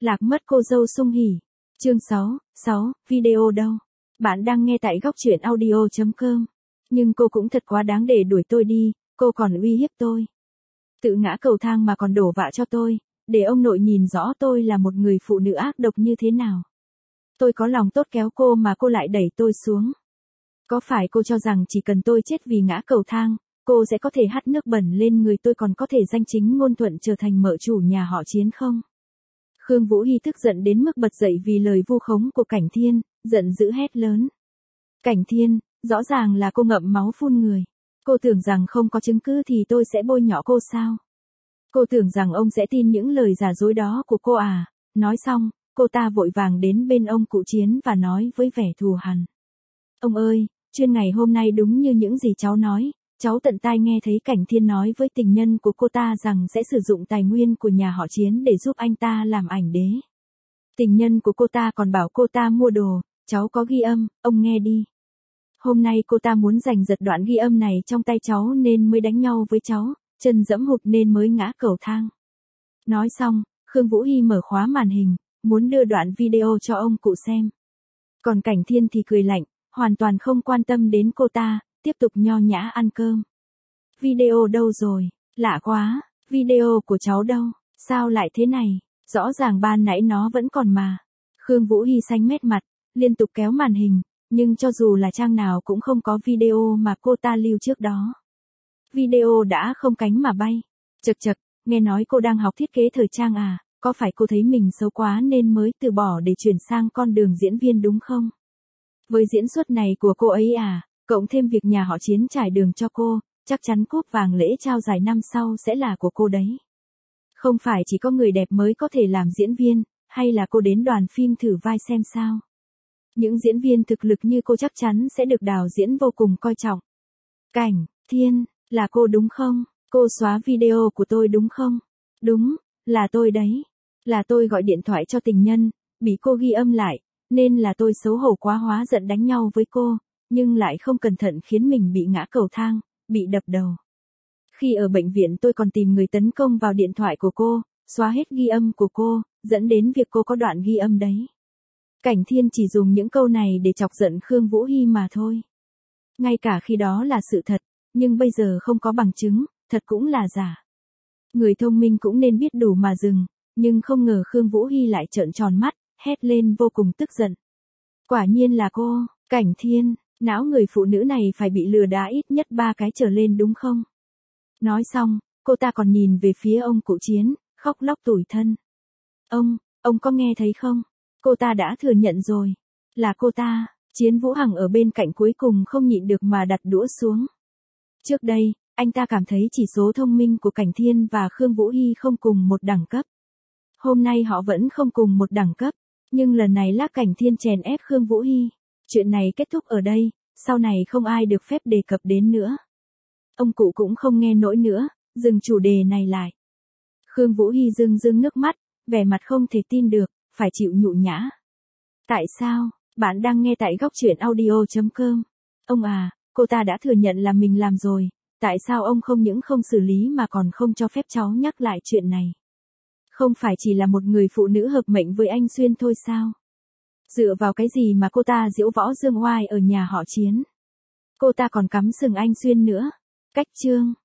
Lạc mất cô dâu Sung Hỉ. Chương 6, video đâu? Bạn đang nghe tại góc truyện audio.com. Nhưng cô cũng thật quá đáng để đuổi tôi đi, cô còn uy hiếp tôi. Tự ngã cầu thang mà còn đổ vạ cho tôi, để ông nội nhìn rõ tôi là một người phụ nữ ác độc như thế nào. Tôi có lòng tốt kéo cô mà cô lại đẩy tôi xuống. Có phải cô cho rằng chỉ cần tôi chết vì ngã cầu thang, cô sẽ có thể hắt nước bẩn lên người tôi còn có thể danh chính ngôn thuận trở thành mợ chủ nhà họ Chiến không? Khương Vũ Hy tức giận đến mức bật dậy vì lời vu khống của Cảnh Thiên, giận dữ hét lớn. Cảnh Thiên, rõ ràng là cô ngậm máu phun người. Cô tưởng rằng không có chứng cứ thì tôi sẽ bôi nhọ cô sao? Cô tưởng rằng ông sẽ tin những lời giả dối đó của cô à? Nói xong, cô ta vội vàng đến bên ông cụ Chiến và nói với vẻ thù hằn. Ông ơi, chuyên ngày hôm nay đúng như những gì cháu nói, cháu tận tai nghe thấy Cảnh Thiên nói với tình nhân của cô ta rằng sẽ sử dụng tài nguyên của nhà họ Chiến để giúp anh ta làm ảnh đế. Tình nhân của cô ta còn bảo cô ta mua đồ, cháu có ghi âm, ông nghe đi. Hôm nay cô ta muốn giành giật đoạn ghi âm này trong tay cháu nên mới đánh nhau với cháu, chân dẫm hụt nên mới ngã cầu thang. Nói xong, Khương Vũ Hy mở khóa màn hình, muốn đưa đoạn video cho ông cụ xem. Còn Cảnh Thiên thì cười lạnh, hoàn toàn không quan tâm đến cô ta, tiếp tục nho nhã ăn cơm. Video đâu rồi? Lạ quá, video của cháu đâu? Sao lại thế này? Rõ ràng ban nãy nó vẫn còn mà. Khương Vũ Hy xanh mét mặt, liên tục kéo màn hình, nhưng cho dù là trang nào cũng không có video mà cô ta lưu trước đó. Video đã không cánh mà bay. Chậc chậc, nghe nói cô đang học thiết kế thời trang à, có phải cô thấy mình xấu quá nên mới từ bỏ để chuyển sang con đường diễn viên đúng không? Với diễn xuất này của cô ấy à, cộng thêm việc nhà họ Chiến trải đường cho cô, chắc chắn cúp vàng lễ trao giải năm sau sẽ là của cô đấy. Không phải chỉ có người đẹp mới có thể làm diễn viên, hay là cô đến đoàn phim thử vai xem sao? Những diễn viên thực lực như cô chắc chắn sẽ được đạo diễn vô cùng coi trọng. Cảnh Thiên, là cô đúng không? Cô xóa video của tôi đúng không? Đúng, là tôi đấy. Là tôi gọi điện thoại cho tình nhân, bị cô ghi âm lại, nên là tôi xấu hổ quá hóa giận đánh nhau với cô, nhưng lại không cẩn thận khiến mình bị ngã cầu thang, bị đập đầu. Khi ở bệnh viện tôi còn tìm người tấn công vào điện thoại của cô, xóa hết ghi âm của cô, dẫn đến việc cô có đoạn ghi âm đấy. Cảnh Thiên chỉ dùng những câu này để chọc giận Khương Vũ Hy mà thôi. Ngay cả khi đó là sự thật, nhưng bây giờ không có bằng chứng, thật cũng là giả. Người thông minh cũng nên biết đủ mà dừng, nhưng không ngờ Khương Vũ Hy lại trợn tròn mắt, hét lên vô cùng tức giận. Quả nhiên là cô, Cảnh Thiên, não người phụ nữ này phải bị lừa đá ít nhất 3 cái trở lên đúng không? Nói xong, cô ta còn nhìn về phía ông cụ Chiến, khóc lóc tủi thân. Ông có nghe thấy không? Cô ta đã thừa nhận rồi. Là cô ta. Chiến Vũ Hằng ở bên cạnh cuối cùng không nhịn được mà đặt đũa xuống. Trước đây, anh ta cảm thấy chỉ số thông minh của Cảnh Thiên và Khương Vũ Hy không cùng một đẳng cấp. Hôm nay họ vẫn không cùng một đẳng cấp, nhưng lần này là Cảnh Thiên chèn ép Khương Vũ Hy. Chuyện này kết thúc ở đây, sau này không ai được phép đề cập đến nữa. Ông cụ cũng không nghe nổi nữa, dừng chủ đề này lại. Khương Vũ Hy rưng nước mắt, vẻ mặt không thể tin được, phải chịu nhục nhã. Tại sao? Bạn đang nghe tại góc truyện audio.com. Ông à, cô ta đã thừa nhận là mình làm rồi, tại sao ông không những không xử lý mà còn không cho phép cháu nhắc lại chuyện này? Không phải chỉ là một người phụ nữ hợp mệnh với anh Xuyên thôi sao? Dựa vào cái gì mà cô ta diễu võ dương oai ở nhà họ Chiến? Cô ta còn cắm sừng anh Xuyên nữa. Cách chương